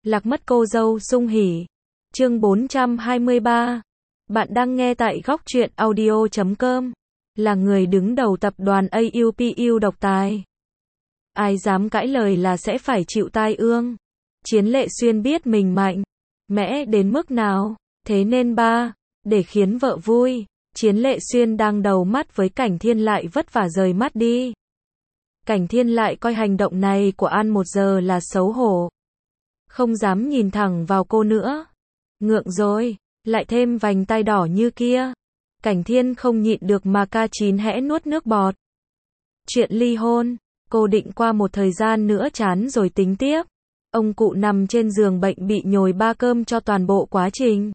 Lạc mất cô dâu sung hỉ. Chương 423. Bạn đang nghe tại góc truyện audio.com. Là người đứng đầu tập đoàn AUPU độc tài. Ai dám cãi lời là sẽ phải chịu tai ương. Chiến Lệ Xuyên biết mình mạnh mẽ đến mức nào, thế nên để khiến vợ vui, Chiến Lệ Xuyên đang đầu mắt với Cảnh Thiên lại vất vả rời mắt đi. Cảnh Thiên lại coi hành động này của An một giờ là xấu hổ. Không dám nhìn thẳng vào cô nữa. Ngượng rồi, lại thêm vành tai đỏ như kia. Cảnh Thiên không nhịn được mà K9 hẽ nuốt nước bọt. Chuyện ly hôn, cô định qua một thời gian nữa chán rồi tính tiếp. Ông cụ nằm trên giường bệnh bị nhồi 3 cơm cho toàn bộ quá trình.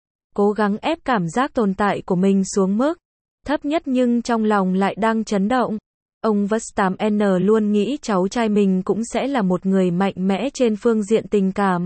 Cố gắng ép cảm giác tồn tại của mình xuống mức thấp nhất nhưng trong lòng lại đang chấn động. Ông Vất8N luôn nghĩ cháu trai mình cũng sẽ là một người mạnh mẽ trên phương diện tình cảm.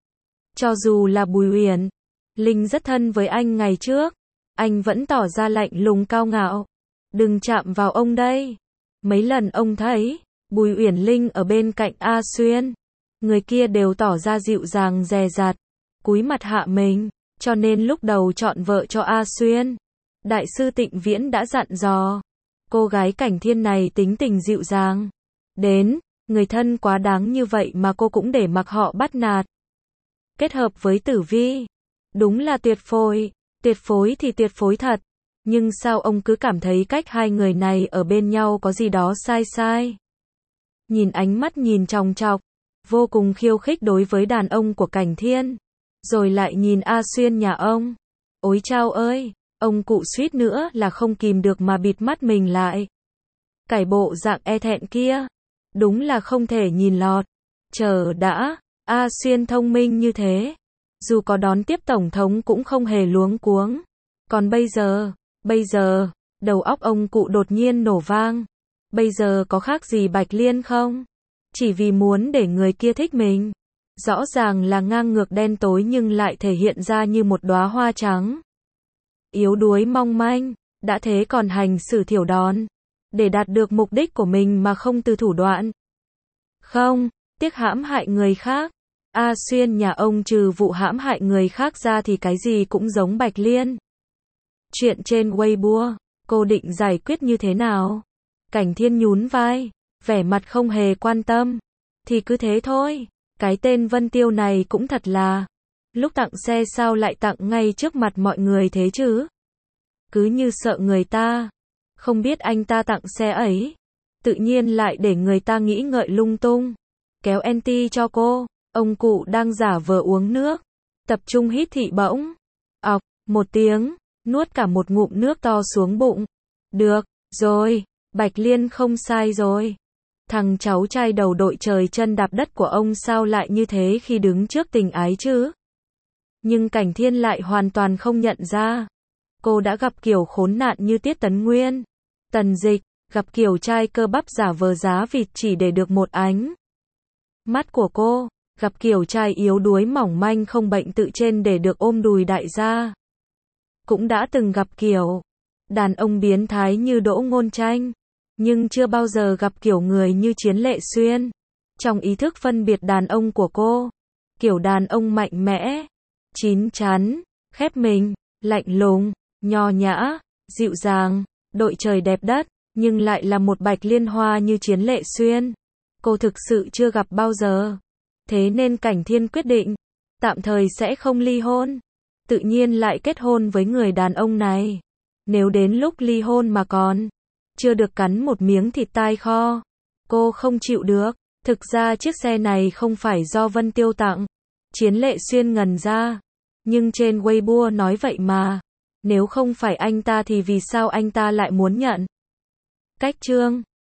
Cho dù là Bùi Uyển Linh rất thân với anh ngày trước, anh vẫn tỏ ra lạnh lùng cao ngạo. Đừng chạm vào ông đây. Mấy lần ông thấy Bùi Uyển Linh ở bên cạnh A Xuyên, người kia đều tỏ ra dịu dàng dè dặt, cúi mặt hạ mình, cho nên lúc đầu chọn vợ cho A Xuyên, Đại sư Tịnh Viễn đã dặn dò. Cô gái Cảnh Thiên này tính tình dịu dàng. Đến, người thân quá đáng như vậy mà cô cũng để mặc họ bắt nạt. Kết hợp với Tử Vi. Đúng là tuyệt phối. Tuyệt phối thì tuyệt phối thật. Nhưng sao ông cứ cảm thấy cách hai người này ở bên nhau có gì đó sai sai. Nhìn ánh mắt nhìn chòng chọc, vô cùng khiêu khích đối với đàn ông của Cảnh Thiên. Rồi lại nhìn A Xuyên nhà ông. Ôi chao ơi! Ông cụ suýt nữa là không kìm được mà bịt mắt mình lại. Cái bộ dạng e thẹn kia, đúng là không thể nhìn lọt. Chờ đã, A Xuyên thông minh như thế, dù có đón tiếp tổng thống cũng không hề luống cuống. Còn bây giờ, đầu óc ông cụ đột nhiên nổ vang. Bây giờ có khác gì Bạch Liên không? Chỉ vì muốn để người kia thích mình. Rõ ràng là ngang ngược đen tối nhưng lại thể hiện ra như một đóa hoa trắng. Yếu đuối mong manh, đã thế còn hành xử thiểu đòn, để đạt được mục đích của mình mà không từ thủ đoạn. Không, tiếc hãm hại người khác. A Xuyên nhà ông trừ vụ hãm hại người khác ra thì cái gì cũng giống Bạch Liên. Chuyện trên Weibo, cô định giải quyết như thế nào? Cảnh Thiên nhún vai, vẻ mặt không hề quan tâm. Thì cứ thế thôi, cái tên Vân Tiêu này cũng thật là. Lúc tặng xe sao lại tặng ngay trước mặt mọi người thế chứ? Cứ như sợ người ta không biết anh ta tặng xe ấy, tự nhiên lại để người ta nghĩ ngợi lung tung. Kéo anti cho cô, ông cụ đang giả vờ uống nước, tập trung hít thị bỗng. Ọc, một tiếng, nuốt cả một ngụm nước to xuống bụng. Được, rồi, Bạch Liên không sai rồi. Thằng cháu trai đầu đội trời chân đạp đất của ông sao lại như thế khi đứng trước tình ái chứ? Nhưng Cảnh Thiên lại hoàn toàn không nhận ra. Cô đã gặp kiểu khốn nạn như Tiết Tấn Nguyên, Tần Dịch, gặp kiểu trai cơ bắp giả vờ giá vịt chỉ để được một ánh mắt của cô, gặp kiểu trai yếu đuối mỏng manh không bệnh tự trên để được ôm đùi đại gia. Cũng đã từng gặp kiểu đàn ông biến thái như Đỗ Ngôn Tranh, nhưng chưa bao giờ gặp kiểu người như Chiến Lệ Xuyên. Trong ý thức phân biệt đàn ông của cô, kiểu đàn ông mạnh mẽ, chín chắn, khép mình, lạnh lùng, nho nhã, dịu dàng, đội trời đẹp đất, nhưng lại là một Bạch Liên Hoa như Chiến Lệ Xuyên. Cô thực sự chưa gặp bao giờ. Thế nên Cảnh Thiên quyết định, tạm thời sẽ không ly hôn. Tự nhiên lại kết hôn với người đàn ông này. Nếu đến lúc ly hôn mà còn chưa được cắn một miếng thịt tai kho, cô không chịu được. Thực ra chiếc xe này không phải do Vân Tiêu tặng. Chiến Lệ Xuyên ngần ra. Nhưng trên Weibo nói vậy mà. Nếu không phải anh ta thì vì sao anh ta lại muốn nhận? Cách chương